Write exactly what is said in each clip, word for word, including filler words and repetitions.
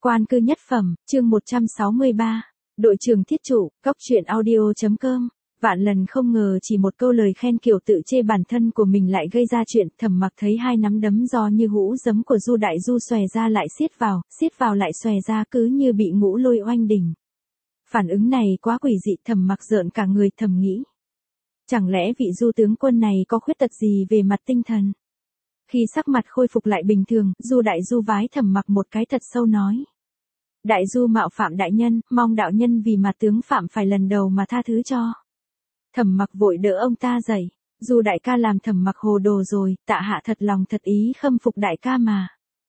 Quan cư nhất phẩm, chương một trăm sáu mươi ba. Đội trưởng thiết trụ, góc truyện audio.com. Vạn lần không ngờ chỉ một câu lời khen kiểu tự chê bản thân của mình lại gây ra chuyện. Thẩm Mặc thấy hai nắm đấm do như hũ giấm của Du Đại Du xòe ra lại siết vào, siết vào lại xòe ra, cứ như bị ngũ lôi oanh đỉnh. Phản ứng này quá quỷ dị, Thẩm Mặc rợn cả người, thầm nghĩ. Chẳng lẽ vị Du tướng quân này có khuyết tật gì về mặt tinh thần? Khi sắc mặt khôi phục lại bình thường, Du Đại Du vái Thẩm Mặc một cái thật sâu nói. Đại Du mạo phạm đại nhân, mong đạo nhân vì mà tướng phạm phải lần đầu mà tha thứ cho. Thẩm Mặc vội đỡ ông ta dậy. Du đại ca làm Thẩm Mặc hồ đồ rồi, tạ hạ thật lòng thật ý khâm phục đại ca mà.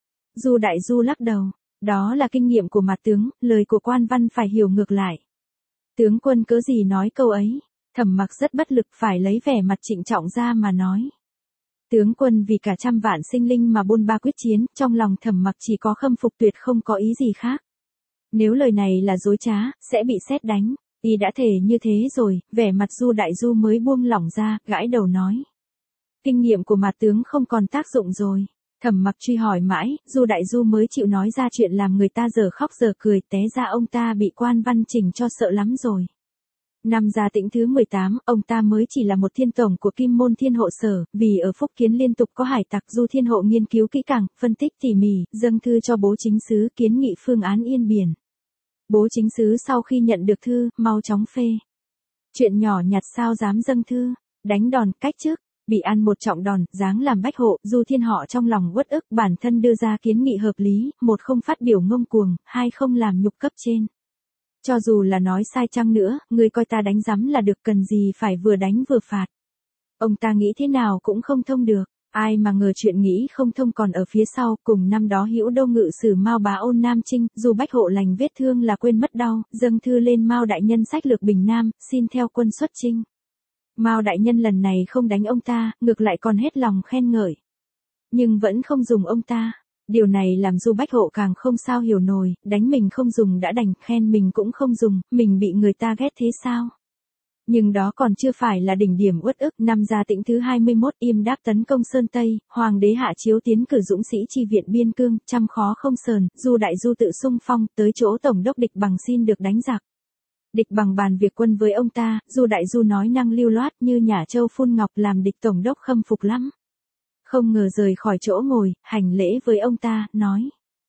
Du Đại Du lắc đầu. Đó là kinh nghiệm của mặt tướng, lời của quan văn phải hiểu ngược lại. Tướng quân cớ gì nói câu ấy? Thẩm Mặc rất bất lực, phải lấy vẻ mặt trịnh trọng ra mà nói. Tướng quân vì cả trăm vạn sinh linh mà bôn ba quyết chiến, trong lòng Thẩm Mặc chỉ có khâm phục tuyệt không có ý gì khác. Nếu lời này là dối trá, sẽ bị sét đánh. Y đã thề như thế rồi, vẻ mặt Du Đại Du mới buông lỏng ra, gãi đầu nói. Kinh nghiệm của mặt tướng không còn tác dụng rồi. Thẩm Mặc truy hỏi mãi, Du Đại Du mới chịu nói ra chuyện làm người ta giờ khóc giờ cười, té ra ông ta bị quan văn chỉnh cho sợ lắm rồi. Năm Gia Tĩnh thứ mười tám, ông ta mới chỉ là một thiên tổng của Kim Môn Thiên Hộ Sở, vì ở Phúc Kiến liên tục có hải tặc, Du Thiên Hộ nghiên cứu kỹ càng, phân tích tỉ mỉ, dâng thư cho Bố Chính Sứ kiến nghị phương án yên biển. Bố Chính Sứ sau khi nhận được thư, mau chóng phê. Chuyện nhỏ nhặt sao dám dâng thư, đánh đòn, cách chức, bị ăn một trọng đòn, dáng làm bách hộ, Du Thiên Họ trong lòng uất ức, bản thân đưa ra kiến nghị hợp lý, một không phát biểu ngông cuồng, hai không làm nhục cấp trên. Cho dù là nói sai chăng nữa, người coi ta đánh rắm là được, cần gì phải vừa đánh vừa phạt. Ông ta nghĩ thế nào cũng không thông được, ai mà ngờ chuyện nghĩ không thông còn ở phía sau. Cùng năm đó Hữu Đô ngự sử Mao Bá Ôn Nam Chinh, dù bách hộ lành vết thương là quên mất đau, dâng thư lên Mao đại nhân sách lược bình Nam, xin theo quân xuất chinh. Mao đại nhân lần này không đánh ông ta, ngược lại còn hết lòng khen ngợi. Nhưng vẫn không dùng ông ta. Điều này làm Du bách hộ càng không sao hiểu nổi, đánh mình không dùng đã đành, khen mình cũng không dùng, mình bị người ta ghét thế sao? Nhưng đó còn chưa phải là đỉnh điểm uất ức. Năm Gia Tĩnh thứ hai mươi mốt, Yêm Đáp tấn công Sơn Tây, Hoàng đế hạ chiếu tiến cử dũng sĩ chi viện biên cương, trăm khó không sờn, Du Đại Du tự xung phong, tới chỗ tổng đốc Địch Bằng xin được đánh giặc. Địch Bằng bàn việc quân với ông ta, Du Đại Du nói năng lưu loát như nhả châu phun ngọc, làm Địch tổng đốc khâm phục lắm. Không ngờ rời khỏi chỗ ngồi, hành lễ với ông ta, nói.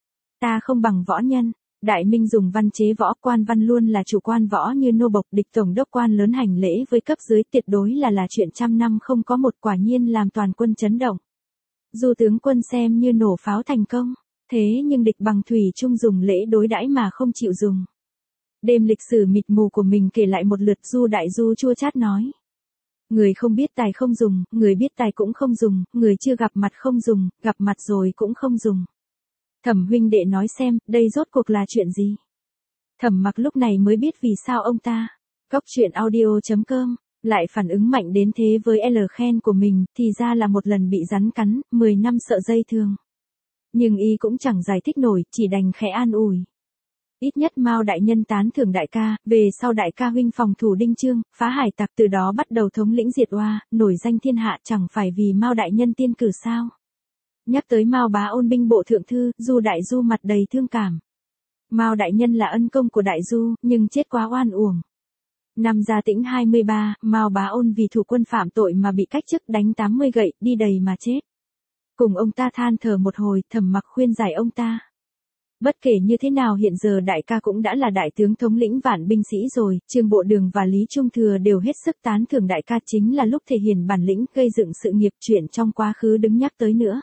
Ta không bằng võ nhân. Đại Minh dùng văn chế võ, quan văn luôn là chủ quan võ như nô bộc, Địch tổng đốc quan lớn hành lễ với cấp dưới tuyệt đối là là chuyện trăm năm không có một, quả nhiên làm toàn quân chấn động. Du tướng quân xem như nổ pháo thành công, thế nhưng Địch Bằng thủy chung dùng lễ đối đãi mà không chịu dùng. Đêm lịch sử mịt mù của mình kể lại một lượt, Du Đại Du chua chát nói. Người không biết tài không dùng, người biết tài cũng không dùng, người chưa gặp mặt không dùng, gặp mặt rồi cũng không dùng. Thẩm huynh đệ nói xem, đây rốt cuộc là chuyện gì? Thẩm Mặc lúc này mới biết vì sao ông ta, góc truyện audio.com, lại phản ứng mạnh đến thế với L khen của mình, thì ra là một lần bị rắn cắn, mười năm sợ dây thương. Nhưng y cũng chẳng giải thích nổi, chỉ đành khẽ an ủi. Ít nhất Mao đại nhân tán thưởng đại ca, về sau đại ca huynh phòng thủ Đinh Trương, phá hải tặc, từ đó bắt đầu thống lĩnh diệt oa, nổi danh thiên hạ, chẳng phải vì Mao đại nhân tiên cử sao? Nhắc tới Mao Bá Ôn binh bộ thượng thư, Du Đại Du mặt đầy thương cảm. Mao đại nhân là ân công của Đại Du, nhưng chết quá oan uổng. Năm Gia Tĩnh hai mươi ba, Mao Bá Ôn vì thủ quân phạm tội mà bị cách chức, đánh tám mươi gậy, đi đầy mà chết. Cùng ông ta than thở một hồi, Thẩm Mặc khuyên giải ông ta. Bất kể như thế nào hiện giờ đại ca cũng đã là đại tướng thống lĩnh vạn binh sĩ rồi, Trương Bộ Đường và Lý Trung Thừa đều hết sức tán thưởng đại ca, chính là lúc thể hiện bản lĩnh, gây dựng sự nghiệp, chuyện trong quá khứ đừng nhắc tới nữa.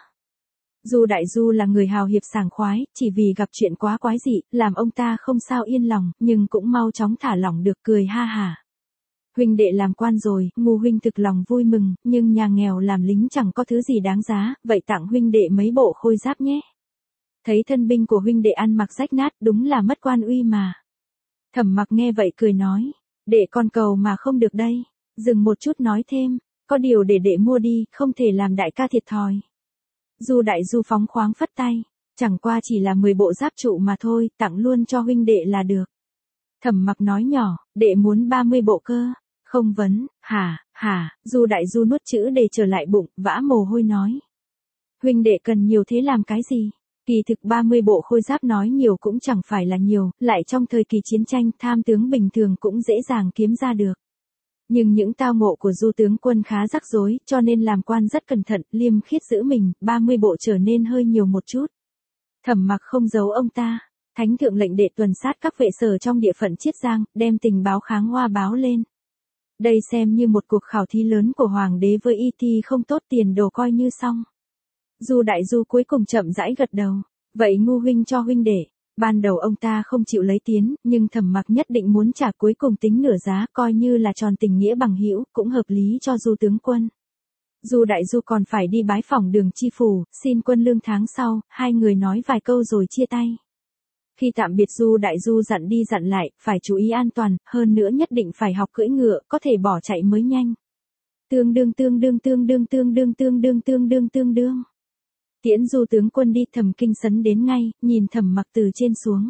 Du Đại Du là người hào hiệp sảng khoái, chỉ vì gặp chuyện quá quái dị, làm ông ta không sao yên lòng, nhưng cũng mau chóng thả lỏng được, cười ha hả. Huynh đệ làm quan rồi, ngu huynh thực lòng vui mừng, nhưng nhà nghèo làm lính chẳng có thứ gì đáng giá, vậy tặng huynh đệ mấy bộ khôi giáp nhé. Thấy thân binh của huynh đệ ăn mặc rách nát, đúng là mất quan uy mà. Thẩm Mặc nghe vậy cười nói, đệ con cầu mà không được đây. Dừng một chút nói thêm, có điều để đệ mua đi, không thể làm đại ca thiệt thòi. Du Đại Du phóng khoáng phất tay, chẳng qua chỉ là mười bộ giáp trụ mà thôi, tặng luôn cho huynh đệ là được. Thẩm Mặc nói nhỏ, đệ muốn ba mươi bộ cơ. Không vấn, hả, hả, Du Đại Du nuốt chữ để trở lại bụng, vã mồ hôi nói. Huynh đệ cần nhiều thế làm cái gì? Kỳ thực ba mươi bộ khôi giáp nói nhiều cũng chẳng phải là nhiều, lại trong thời kỳ chiến tranh tham tướng bình thường cũng dễ dàng kiếm ra được. Nhưng những tao ngộ của Du tướng quân khá rắc rối, cho nên làm quan rất cẩn thận, liêm khiết giữ mình, ba mươi bộ trở nên hơi nhiều một chút. Thẩm Mặc không giấu ông ta, thánh thượng lệnh đệ tuần sát các vệ sở trong địa phận Chiết Giang, đem tình báo kháng hoa báo lên. Đây xem như một cuộc khảo thí lớn của hoàng đế với y thi không tốt tiền đồ coi như xong. Du Đại Du cuối cùng chậm rãi gật đầu, vậy ngu huynh cho huynh để. Ban đầu ông ta không chịu lấy tiến, nhưng Thẩm Mặc nhất định muốn trả cuối cùng tính nửa giá, coi như là tròn tình nghĩa bằng hữu, cũng hợp lý cho Du tướng quân. Du Đại Du còn phải đi bái phỏng Đường Chi phủ, xin quân lương tháng sau, hai người nói vài câu rồi chia tay. Khi tạm biệt Du Đại Du dặn đi dặn lại, phải chú ý an toàn, hơn nữa nhất định phải học cưỡi ngựa, có thể bỏ chạy mới nhanh. Tương đương tương đương tương đương tương đương tương đương tương đương tương đương. Tiễn Du tướng quân đi, Thẩm Kinh sấn đến ngay, nhìn Thẩm Mặc từ trên xuống.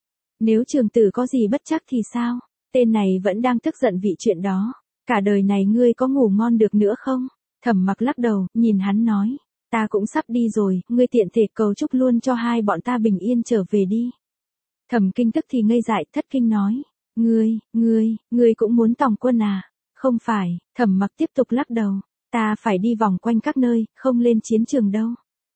Nếu trường tử có gì bất chắc thì sao? Tên này vẫn đang tức giận vì chuyện đó. Cả đời này ngươi có ngủ ngon được nữa không? Thẩm Mặc lắc đầu, nhìn hắn nói. Ta cũng sắp đi rồi, ngươi tiện thể cầu chúc luôn cho hai bọn ta bình yên trở về đi. Thẩm Kinh tức thì ngây dại, thất kinh nói. Ngươi, ngươi, ngươi cũng muốn tòng quân à? Không phải, Thẩm Mặc tiếp tục lắc đầu. Ta phải đi vòng quanh các nơi, không lên chiến trường đâu.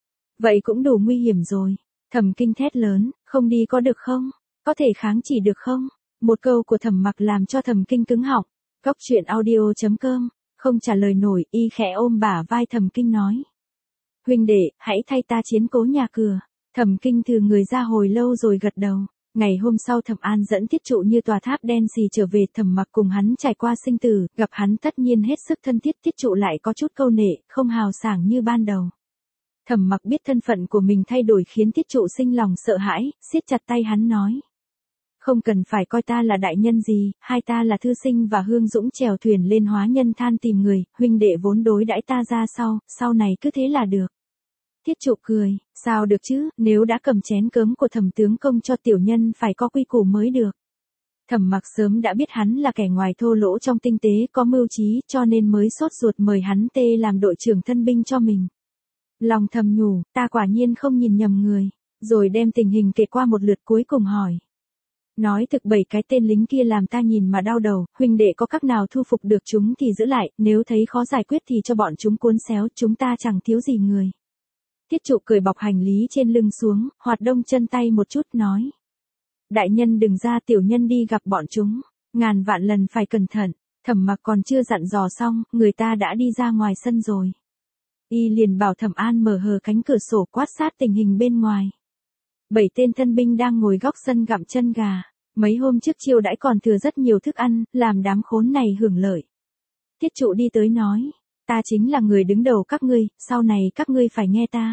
Vậy cũng đủ nguy hiểm rồi. Thẩm Kinh thét lớn, không đi có được không? Có thể kháng chỉ được không? Một câu của Thẩm Mặc làm cho Thẩm Kinh cứng họng. Góc truyện audio chấm com, không trả lời nổi, y khẽ ôm bả vai Thẩm Kinh nói. Huynh đệ, hãy thay ta chiến cố nhà cửa. Thẩm Kinh thừ người ra hồi lâu rồi gật đầu. Ngày hôm sau Thẩm An dẫn Tiết Trụ như tòa tháp đen xì trở về, Thẩm Mặc cùng hắn trải qua sinh tử, gặp hắn tất nhiên hết sức thân thiết, Tiết Trụ lại có chút câu nệ, không hào sảng như ban đầu. Thẩm Mặc biết thân phận của mình thay đổi khiến Tiết Trụ sinh lòng sợ hãi, siết chặt tay hắn nói. Không cần phải coi ta là đại nhân gì, hai ta là thư sinh và Hương Dũng chèo thuyền lên hóa nhân than tìm người, huynh đệ vốn đối đãi ta ra sau, sau này cứ thế là được. Tiết Trụ cười, sao được chứ, nếu đã cầm chén cớm của Thẩm tướng công cho tiểu nhân phải có quy củ mới được. Thẩm Mặc sớm đã biết hắn là kẻ ngoài thô lỗ trong tinh tế, có mưu trí, cho nên mới sốt ruột mời hắn tê làm đội trưởng thân binh cho mình. Lòng thầm nhủ, ta quả nhiên không nhìn nhầm người, rồi đem tình hình kể qua một lượt cuối cùng hỏi. Nói thực bảy cái tên lính kia làm ta nhìn mà đau đầu, huynh đệ có các nào thu phục được chúng thì giữ lại, nếu thấy khó giải quyết thì cho bọn chúng cuốn xéo, chúng ta chẳng thiếu gì người. Tiết Trụ cười bọc hành lý trên lưng xuống, hoạt động chân tay một chút nói. Đại nhân đừng ra, tiểu nhân đi gặp bọn chúng, ngàn vạn lần phải cẩn thận. Thẩm Mặc còn chưa dặn dò xong, người ta đã đi ra ngoài sân rồi. Y liền bảo Thẩm An mở hờ cánh cửa sổ quát sát tình hình bên ngoài. Bảy tên thân binh đang ngồi góc sân gặm chân gà, mấy hôm trước chiêu đãi còn thừa rất nhiều thức ăn, làm đám khốn này hưởng lợi. Tiết Trụ đi tới nói, ta chính là người đứng đầu các ngươi, sau này các ngươi phải nghe ta.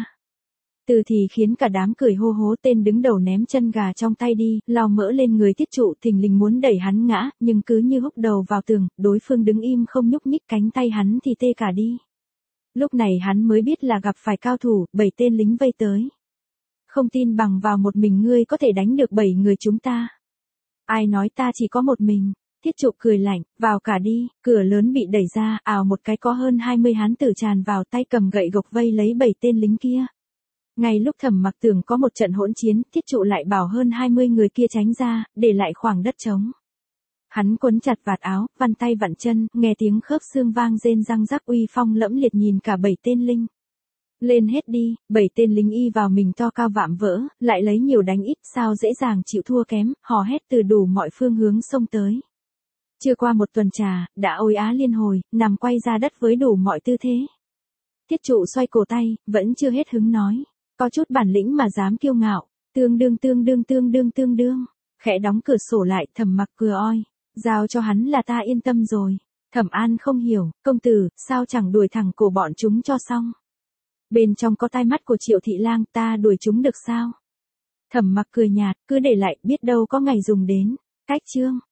Từ thì khiến cả đám cười hô hố, tên đứng đầu ném chân gà trong tay đi, lau mỡ lên người Tiết Trụ, thình lình muốn đẩy hắn ngã, nhưng cứ như húc đầu vào tường, đối phương đứng im không nhúc nhích, cánh tay hắn thì tê cả đi. Lúc này hắn mới biết là gặp phải cao thủ, bảy tên lính vây tới. Không tin bằng vào một mình ngươi có thể đánh được bảy người chúng ta. Ai nói ta chỉ có một mình. Tiết Trụ cười lạnh, vào cả đi, cửa lớn bị đẩy ra, ào một cái có hơn hai mươi hán tử tràn vào, tay cầm gậy gộc vây lấy bảy tên lính kia. Ngay lúc Thẩm Mặc tưởng có một trận hỗn chiến, Tiết Trụ lại bảo hơn hai mươi người kia tránh ra, để lại khoảng đất trống. Hắn quấn chặt vạt áo, vặn tay vặn chân, nghe tiếng khớp xương vang rên răng rắc, uy phong lẫm liệt nhìn cả bảy tên lính. Lên hết đi, bảy tên lính y vào mình to cao vạm vỡ, lại lấy nhiều đánh ít, sao dễ dàng chịu thua kém, hò hét từ đủ mọi phương hướng xông tới. Chưa qua một tuần trà, đã ôi á liên hồi, nằm quay ra đất với đủ mọi tư thế. Tiết Trụ xoay cổ tay, vẫn chưa hết hứng nói, có chút bản lĩnh mà dám kiêu ngạo, tương đương tương đương tương đương tương đương. Khẽ đóng cửa sổ lại, Thẩm Mặc cười oi, giao cho hắn là ta yên tâm rồi. Thẩm An không hiểu, công tử, sao chẳng đuổi thẳng cổ bọn chúng cho xong. Bên trong có tai mắt của Triệu Thị Lang, ta đuổi chúng được sao? Thẩm Mặc cười nhạt, cứ để lại, biết đâu có ngày dùng đến. Cách chương